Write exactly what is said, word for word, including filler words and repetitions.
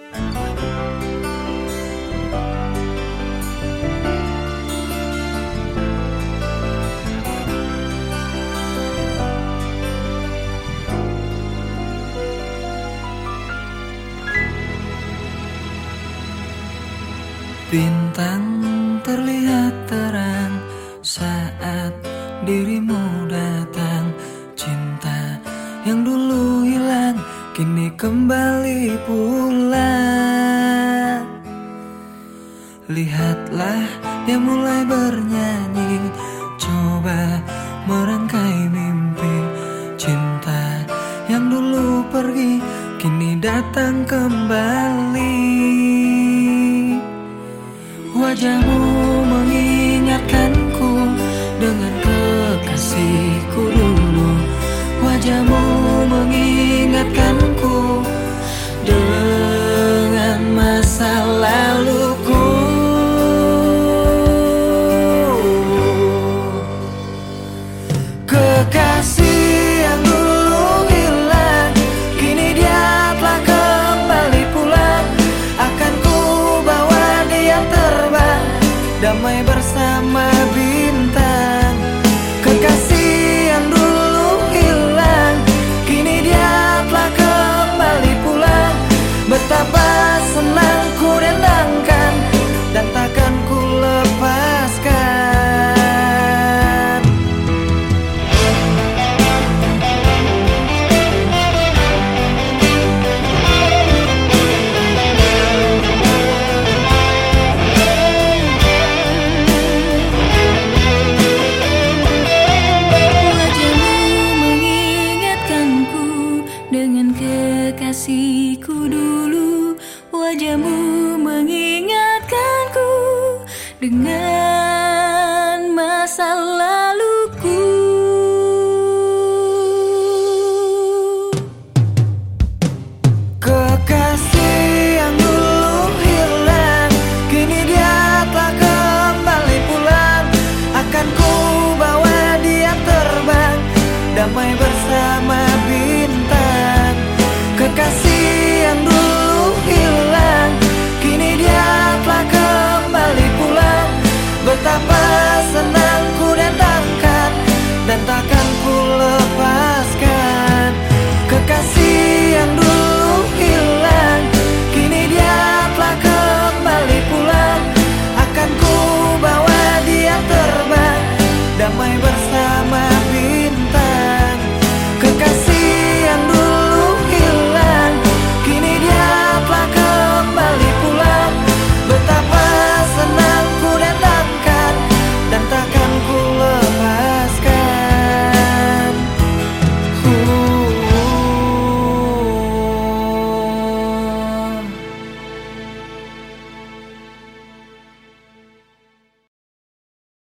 Bintang terlihat terang saat dirimu datang. Cinta yang dulu hilang kini kembali pulang. Lihatlah dia mulai bernyanyi, coba merangkai mimpi. Cinta yang dulu pergi kini datang kembali. Wajahmu mengingatkanku dengan kekasihku dulu. Wajahmu mengingatkanku dengan masa laluku. Kekasih yang dulu hilang kini dia telah kembali pulang. Akan ku bawa dia terbang damai bersama bintang. Kekasih yang dulu hilang kini dia telah kembali pulang. Betapa senang ku rendangkan dan takkan ku lepaskan. Dengan kekasihku dulu, wajahmu mengingatkanku dengan